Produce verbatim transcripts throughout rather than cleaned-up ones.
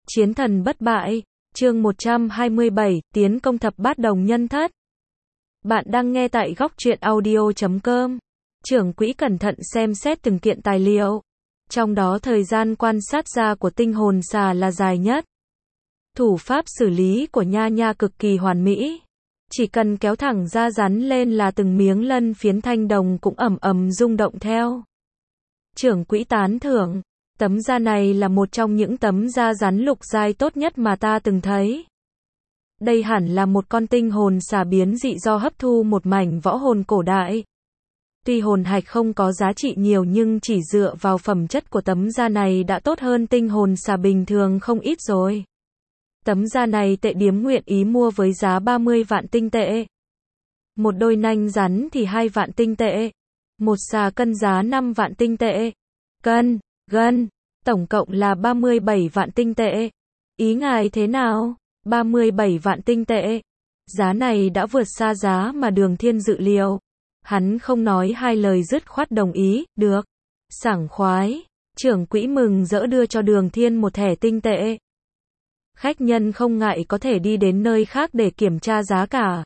Chiến thần bất bại, chương một trăm hai mươi bảy, tiến công thập bát đồng nhân thất. Bạn đang nghe tại góc truyện audio chấm com. Trưởng quỹ cẩn thận xem xét từng kiện tài liệu. Trong đó thời gian quan sát ra của tinh hồn xà là dài nhất. Thủ pháp xử lý của Nha Nha cực kỳ hoàn mỹ. Chỉ cần kéo thẳng da rắn lên là từng miếng lân phiến thanh đồng cũng ầm ầm rung động theo. Trưởng quỹ tán thưởng. Tấm da này là một trong những tấm da rắn lục giai tốt nhất mà ta từng thấy. Đây hẳn là một con tinh hồn xà biến dị do hấp thu một mảnh võ hồn cổ đại. Tuy hồn hạch không có giá trị nhiều nhưng chỉ dựa vào phẩm chất của tấm da này đã tốt hơn tinh hồn xà bình thường không ít rồi. Tấm da này tệ điếm nguyện ý mua với giá ba mươi vạn tinh tệ. Một đôi nanh rắn thì hai vạn tinh tệ. Một xà cân giá năm vạn tinh tệ. Cân, gân, tổng cộng là ba mươi bảy vạn tinh tệ. Ý ngài thế nào? ba mươi bảy vạn tinh tệ. Giá này đã vượt xa giá mà Đường Thiên dự liệu. Hắn không nói hai lời dứt khoát đồng ý, được. Sảng khoái. Trưởng quỹ mừng rỡ đưa cho Đường Thiên một thẻ tinh tệ. Khách nhân không ngại có thể đi đến nơi khác để kiểm tra giá cả.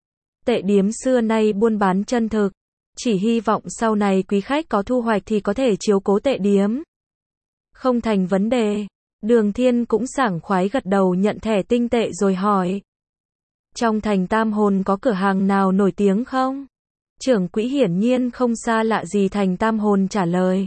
Tệ điếm xưa nay buôn bán chân thực. Chỉ hy vọng sau này quý khách có thu hoạch thì có thể chiếu cố tệ điếm. Không thành vấn đề. Đường Thiên cũng sảng khoái gật đầu nhận thẻ tinh tệ rồi hỏi. Trong thành Tam Hồn có cửa hàng nào nổi tiếng không? Trưởng quỹ hiển nhiên không xa lạ gì thành Tam Hồn trả lời.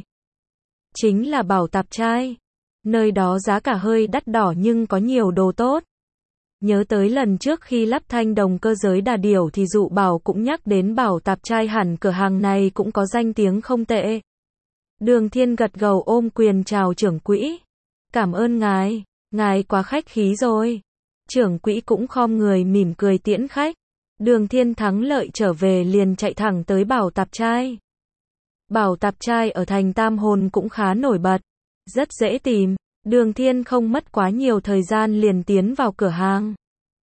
Chính là Bảo Tạp Trai. Nơi đó giá cả hơi đắt đỏ nhưng có nhiều đồ tốt. Nhớ tới lần trước khi lắp thanh đồng cơ giới đà điểu thì dụ Bảo cũng nhắc đến Bảo Tạp Trai, hẳn cửa hàng này cũng có danh tiếng không tệ. Đường Thiên gật gđầu ôm quyền chào trưởng quỹ. Cảm ơn ngài, ngài quá khách khí rồi. Trưởng quỹ cũng khom người mỉm cười tiễn khách. Đường Thiên thắng lợi trở về liền chạy thẳng tới Bảo Tạp Trai. Bảo Tạp Trai ở thành Tam Hồn cũng khá nổi bật. Rất dễ tìm. Đường Thiên không mất quá nhiều thời gian liền tiến vào cửa hàng.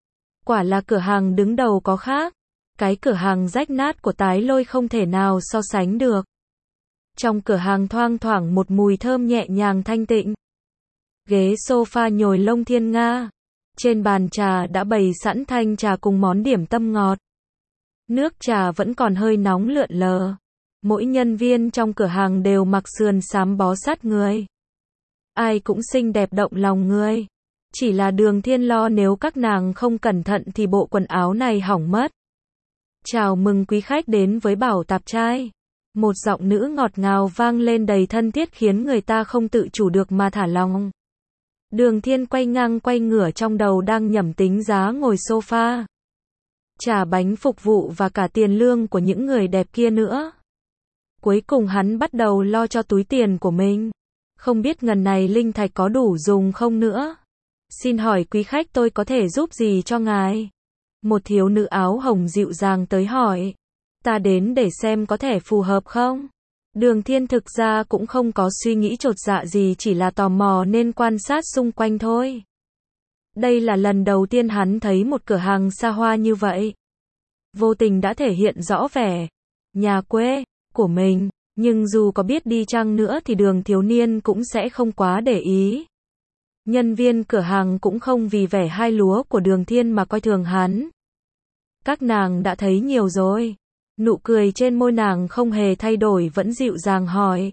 Quả là cửa hàng đứng đầu có khác. Cái cửa hàng rách nát của Tái Lôi không thể nào so sánh được. Trong cửa hàng thoang thoảng một mùi thơm nhẹ nhàng thanh tịnh. Ghế sofa nhồi lông thiên nga. Trên bàn trà đã bày sẵn thanh trà cùng món điểm tâm ngọt. Nước trà vẫn còn hơi nóng lượn lờ. Mỗi nhân viên trong cửa hàng đều mặc sườn xám bó sát người. Ai cũng xinh đẹp động lòng người. Chỉ là Đường Thiên lo nếu các nàng không cẩn thận thì bộ quần áo này hỏng mất. Chào mừng quý khách đến với Bảo Tạp Trai. Một giọng nữ ngọt ngào vang lên đầy thân thiết khiến người ta không tự chủ được mà thả lòng. Đường Thiên quay ngang quay ngửa trong đầu đang nhẩm tính giá ngồi sofa. Trả bánh phục vụ và cả tiền lương của những người đẹp kia nữa. Cuối cùng hắn bắt đầu lo cho túi tiền của mình. Không biết ngần này linh thạch có đủ dùng không nữa. Xin hỏi quý khách tôi có thể giúp gì cho ngài? Một thiếu nữ áo hồng dịu dàng tới hỏi. Ta đến để xem có thể phù hợp không? Đường Thiên thực ra cũng không có suy nghĩ chột dạ gì, chỉ là tò mò nên quan sát xung quanh thôi. Đây là lần đầu tiên hắn thấy một cửa hàng xa hoa như vậy. Vô tình đã thể hiện rõ vẻ nhà quê của mình, nhưng dù có biết đi chăng nữa thì Đường thiếu niên cũng sẽ không quá để ý. Nhân viên cửa hàng cũng không vì vẻ hai lúa của Đường Thiên mà coi thường hắn. Các nàng đã thấy nhiều rồi. Nụ cười trên môi nàng không hề thay đổi, vẫn dịu dàng hỏi.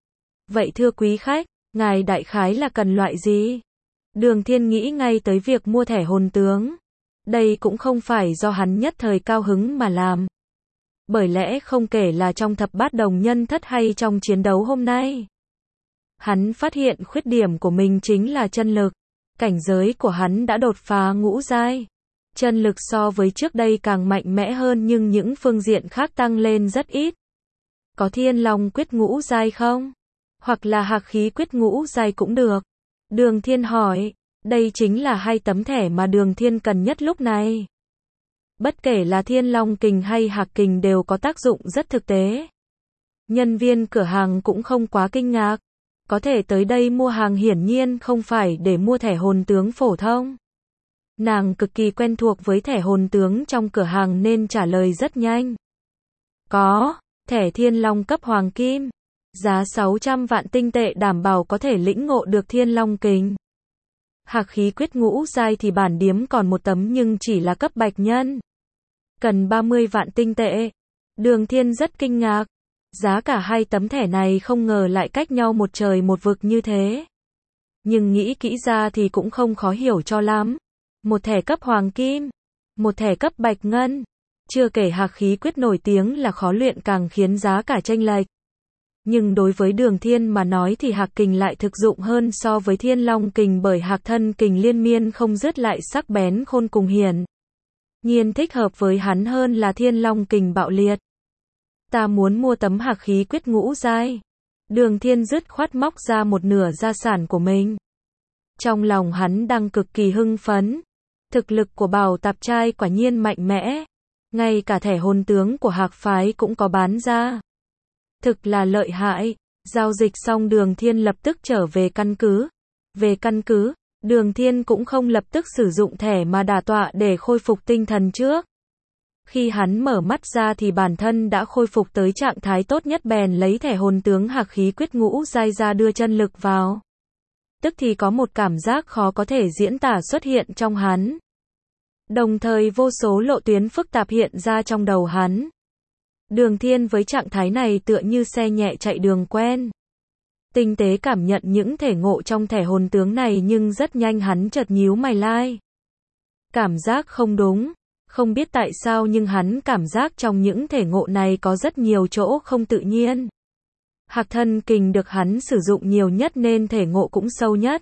Vậy thưa quý khách, ngài đại khái là cần loại gì? Đường Thiên nghĩ ngay tới việc mua thẻ hồn tướng. Đây cũng không phải do hắn nhất thời cao hứng mà làm. Bởi lẽ không kể là trong thập bát đồng nhân thất hay trong chiến đấu hôm nay. Hắn phát hiện khuyết điểm của mình chính là chân lực. Cảnh giới của hắn đã đột phá ngũ giai. Chân lực so với trước đây càng mạnh mẽ hơn nhưng những phương diện khác tăng lên rất ít. Có Thiên Long quyết ngũ giai không? Hoặc là Hạc khí quyết ngũ giai cũng được. Đường Thiên hỏi. Đây chính là hai tấm thẻ mà Đường Thiên cần nhất lúc này. Bất kể là Thiên Long kình hay Hạc kình đều có tác dụng rất thực tế. Nhân viên cửa hàng cũng không quá kinh ngạc. Có thể tới đây mua hàng hiển nhiên không phải để mua thẻ hồn tướng phổ thông. Nàng cực kỳ quen thuộc với thẻ hồn tướng trong cửa hàng nên trả lời rất nhanh. Có, thẻ Thiên Long cấp hoàng kim. Giá sáu trăm vạn tinh tệ đảm bảo có thể lĩnh ngộ được Thiên Long kình. Hạc khí quyết ngũ giai thì bản điếm còn một tấm nhưng chỉ là cấp bạch nhân. Cần ba mươi vạn tinh tệ. Đường Thiên rất kinh ngạc. Giá cả hai tấm thẻ này không ngờ lại cách nhau một trời một vực như thế. Nhưng nghĩ kỹ ra thì cũng không khó hiểu cho lắm. Một thẻ cấp hoàng kim, một thẻ cấp bạch ngân. Chưa kể hạc khí quyết nổi tiếng là khó luyện càng khiến giá cả chênh lệch. Nhưng đối với Đường Thiên mà nói thì hạc kình lại thực dụng hơn so với Thiên Long kình, bởi hạc thân kình liên miên không dứt lại sắc bén khôn cùng hiển nhiên thích hợp với hắn hơn là Thiên Long kình bạo liệt. Ta muốn mua tấm hạc khí quyết ngũ giai. Đường Thiên dứt khoát móc ra một nửa gia sản của mình. Trong lòng hắn đang cực kỳ hưng phấn. Thực lực của Bảo Tạp Trai quả nhiên mạnh mẽ. Ngay cả thẻ hồn tướng của Hạc phái cũng có bán ra. Thực là lợi hại. Giao dịch xong Đường Thiên lập tức trở về căn cứ. Về căn cứ, Đường Thiên cũng không lập tức sử dụng thẻ mà đả tọa để khôi phục tinh thần trước. Khi hắn mở mắt ra thì bản thân đã khôi phục tới trạng thái tốt nhất, bèn lấy thẻ hồn tướng hạc khí quyết ngũ giai ra đưa chân lực vào. Tức thì có một cảm giác khó có thể diễn tả xuất hiện trong hắn. Đồng thời vô số lộ tuyến phức tạp hiện ra trong đầu hắn. Đường Thiên với trạng thái này tựa như xe nhẹ chạy đường quen. Tinh tế cảm nhận những thể ngộ trong thẻ hồn tướng này, nhưng rất nhanh hắn chợt nhíu mày lai. Cảm giác không đúng. Không biết tại sao nhưng hắn cảm giác trong những thể ngộ này có rất nhiều chỗ không tự nhiên. Hạc thân kình được hắn sử dụng nhiều nhất nên thể ngộ cũng sâu nhất.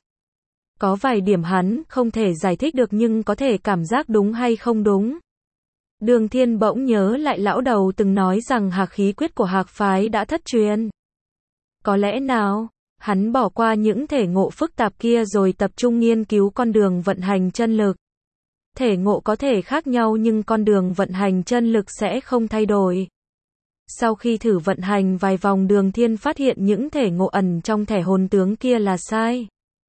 Có vài điểm hắn không thể giải thích được nhưng có thể cảm giác đúng hay không đúng. Đường Thiên bỗng nhớ lại lão đầu từng nói rằng hạc khí quyết của Hạc phái đã thất truyền. Có lẽ nào, hắn bỏ qua những thể ngộ phức tạp kia rồi tập trung nghiên cứu con đường vận hành chân lực. Thể ngộ có thể khác nhau nhưng con đường vận hành chân lực sẽ không thay đổi. Sau khi thử vận hành vài vòng, Đường Thiên phát hiện những thể ngộ ẩn trong thẻ hồn tướng kia là sai.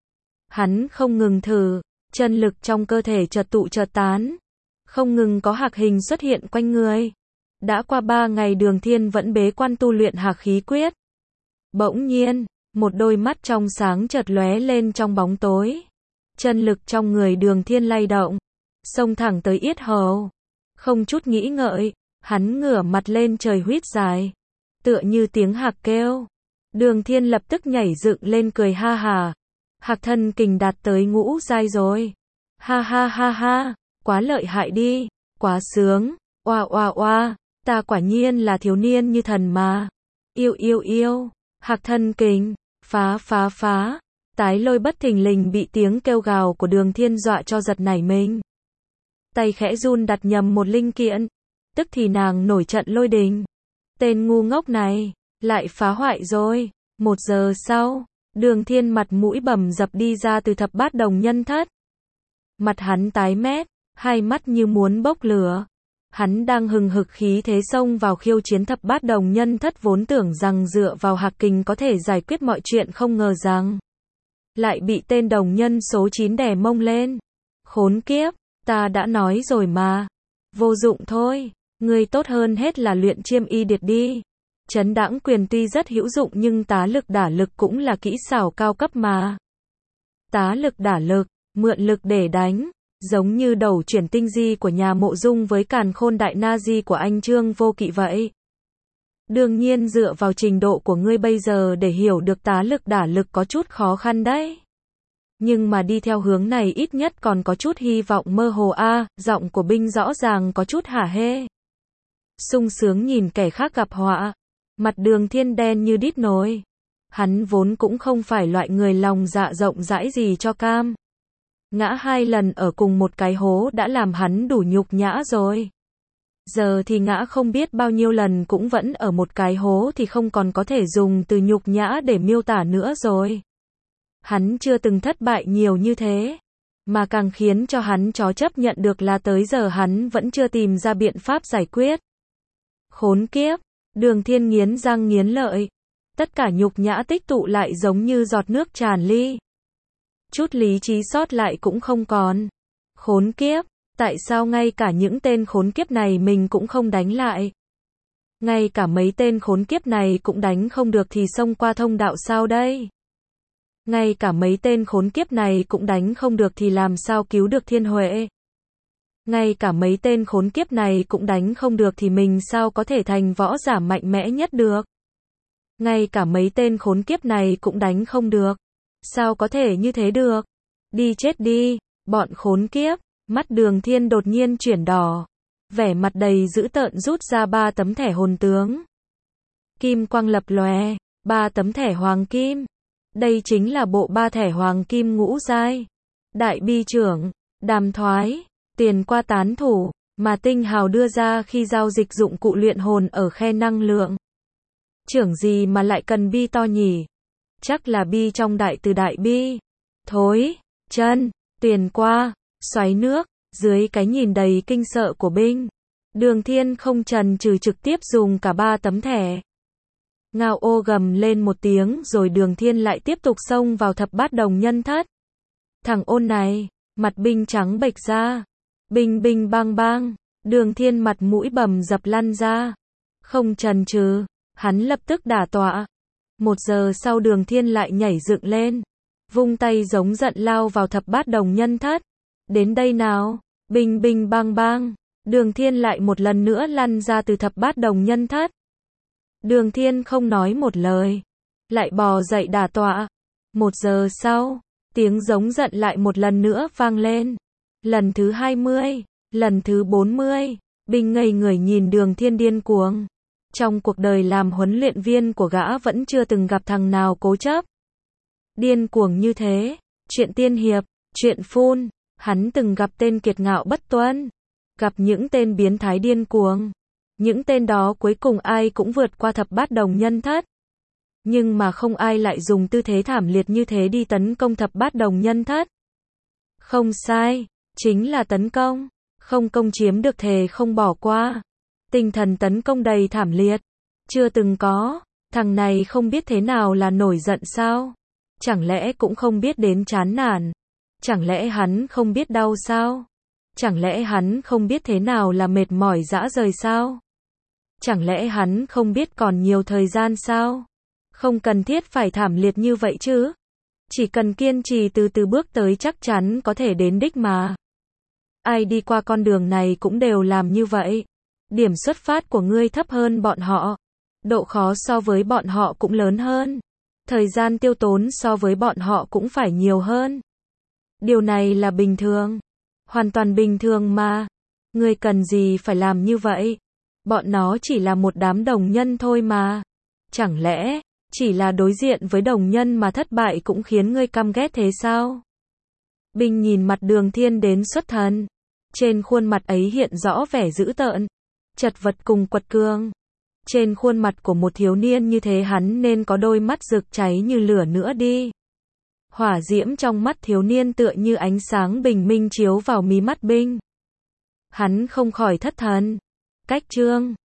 Hắn không ngừng thử, chân lực trong cơ thể chợt tụ chợt tán. Không ngừng có hạc hình xuất hiện quanh người. Đã qua ba ngày Đường Thiên vẫn bế quan tu luyện hạc khí quyết. Bỗng nhiên, một đôi mắt trong sáng chợt lóe lên trong bóng tối. Chân lực trong người Đường Thiên lay động, xông thẳng tới yết hầu. Không chút nghĩ ngợi, hắn ngửa mặt lên trời huýt dài, tựa như tiếng hạc kêu. Đường Thiên lập tức nhảy dựng lên cười ha hà. Hạc thân kình đạt tới ngũ giai rồi. Ha ha ha ha, quá lợi hại đi, quá sướng, oa oa oa, ta quả nhiên là thiếu niên như thần mà. Yêu yêu yêu, hạc thân kình, phá phá phá. Tái Lôi bất thình lình bị tiếng kêu gào của Đường Thiên dọa cho giật nảy mình. Tay khẽ run đặt nhầm một linh kiện. Tức thì nàng nổi trận lôi đình. Tên ngu ngốc này, lại phá hoại rồi. Một giờ sau, Đường Thiên mặt mũi bầm dập đi ra từ thập bát đồng nhân thất. Mặt hắn tái mét, hai mắt như muốn bốc lửa. Hắn đang hừng hực khí thế xông vào khiêu chiến thập bát đồng nhân thất, vốn tưởng rằng dựa vào hạc kình có thể giải quyết mọi chuyện, không ngờ rằng lại bị tên đồng nhân số chín đè mông lên. Khốn kiếp, ta đã nói rồi mà. Vô dụng thôi, ngươi tốt hơn hết là luyện chiêm y điệt đi. Trấn đãng quyền tuy rất hữu dụng nhưng tá lực đả lực cũng là kỹ xảo cao cấp mà. Tá lực đả lực, mượn lực để đánh, giống như đầu chuyển tinh di của nhà Mộ Dung với càn khôn đại na di của anh Trương Vô Kỵ vậy. Đương nhiên dựa vào trình độ của ngươi bây giờ để hiểu được tá lực đả lực có chút khó khăn đấy. Nhưng mà đi theo hướng này ít nhất còn có chút hy vọng mơ hồ a. À, giọng của Binh rõ ràng có chút hả hê. Sung sướng nhìn kẻ khác gặp họa. Mặt Đường Thiên đen như đít nồi. Hắn vốn cũng không phải loại người lòng dạ rộng rãi gì cho cam. Ngã hai lần ở cùng một cái hố đã làm hắn đủ nhục nhã rồi. Giờ thì ngã không biết bao nhiêu lần cũng vẫn ở một cái hố thì không còn có thể dùng từ nhục nhã để miêu tả nữa rồi. Hắn chưa từng thất bại nhiều như thế. Mà càng khiến cho hắn chó chấp nhận được là tới giờ hắn vẫn chưa tìm ra biện pháp giải quyết. Khốn kiếp, Đường Thiên nghiến răng nghiến lợi. Tất cả nhục nhã tích tụ lại giống như giọt nước tràn ly. Chút lý trí sót lại cũng không còn. Khốn kiếp, tại sao ngay cả những tên khốn kiếp này mình cũng không đánh lại? Ngay cả mấy tên khốn kiếp này cũng đánh không được thì xông qua thông đạo sao đây? Ngay cả mấy tên khốn kiếp này cũng đánh không được thì làm sao cứu được Thiên Huệ. Ngay cả mấy tên khốn kiếp này cũng đánh không được thì mình sao có thể thành võ giả mạnh mẽ nhất được. Ngay cả mấy tên khốn kiếp này cũng đánh không được. Sao có thể như thế được? Đi chết đi, bọn khốn kiếp. Mắt Đường Thiên đột nhiên chuyển đỏ. Vẻ mặt đầy dữ tợn rút ra ba tấm thẻ hồn tướng. Kim quang lập lòe, ba tấm thẻ hoàng kim. Đây chính là bộ ba thẻ hoàng kim ngũ giai. Đại bi trưởng, đàm thoái, tiền qua tán thủ, mà Tinh Hào đưa ra khi giao dịch dụng cụ luyện hồn ở khe năng lượng. Trưởng gì mà lại cần bi to nhỉ? Chắc là bi trong đại từ đại bi. Thối, chân, tiền qua, xoáy nước, dưới cái nhìn đầy kinh sợ của binh. Đường Thiên không chần chừ trực tiếp dùng cả ba tấm thẻ. Ngao ô gầm lên một tiếng rồi Đường Thiên lại tiếp tục xông vào thập bát đồng nhân thất. Thằng ôn này, mặt binh trắng bệch ra. Binh binh bang bang, Đường Thiên mặt mũi bầm dập lăn ra. Không chần chừ, hắn lập tức đả tọa. Một giờ sau Đường Thiên lại nhảy dựng lên. Vung tay giống giận lao vào thập bát đồng nhân thất. Đến đây nào, binh binh bang bang, Đường Thiên lại một lần nữa lăn ra từ thập bát đồng nhân thất. Đường Thiên không nói một lời, lại bò dậy đả tọa. Một giờ sau, tiếng giống giận lại một lần nữa vang lên. Lần thứ hai mươi, lần thứ bốn mươi, binh ngây người nhìn Đường Thiên điên cuồng. Trong cuộc đời làm huấn luyện viên của gã vẫn chưa từng gặp thằng nào cố chấp. Điên cuồng như thế, chuyện tiên hiệp, chuyện phun, hắn từng gặp tên kiệt ngạo bất tuân, gặp những tên biến thái điên cuồng. Những tên đó cuối cùng ai cũng vượt qua thập bát đồng nhân thất. Nhưng mà không ai lại dùng tư thế thảm liệt như thế đi tấn công thập bát đồng nhân thất. Không sai, chính là tấn công, không công chiếm được thề không bỏ qua. Tinh thần tấn công đầy thảm liệt, chưa từng có, thằng này không biết thế nào là nổi giận sao? Chẳng lẽ cũng không biết đến chán nản? Chẳng lẽ hắn không biết đau sao? Chẳng lẽ hắn không biết thế nào là mệt mỏi rã rời sao? Chẳng lẽ hắn không biết còn nhiều thời gian sao? Không cần thiết phải thảm liệt như vậy chứ. Chỉ cần kiên trì từ từ bước tới chắc chắn có thể đến đích mà. Ai đi qua con đường này cũng đều làm như vậy. Điểm xuất phát của ngươi thấp hơn bọn họ. Độ khó so với bọn họ cũng lớn hơn. Thời gian tiêu tốn so với bọn họ cũng phải nhiều hơn. Điều này là bình thường. Hoàn toàn bình thường mà. Ngươi cần gì phải làm như vậy? Bọn nó chỉ là một đám đồng nhân thôi mà. Chẳng lẽ, chỉ là đối diện với đồng nhân mà thất bại cũng khiến ngươi căm ghét thế sao? Binh nhìn mặt Đường Thiên đến xuất thần. Trên khuôn mặt ấy hiện rõ vẻ dữ tợn, chật vật cùng quật cường. Trên khuôn mặt của một thiếu niên như thế hắn nên có đôi mắt rực cháy như lửa nữa đi. Hỏa diễm trong mắt thiếu niên tựa như ánh sáng bình minh chiếu vào mí mắt binh. Hắn không khỏi thất thần. Cách chương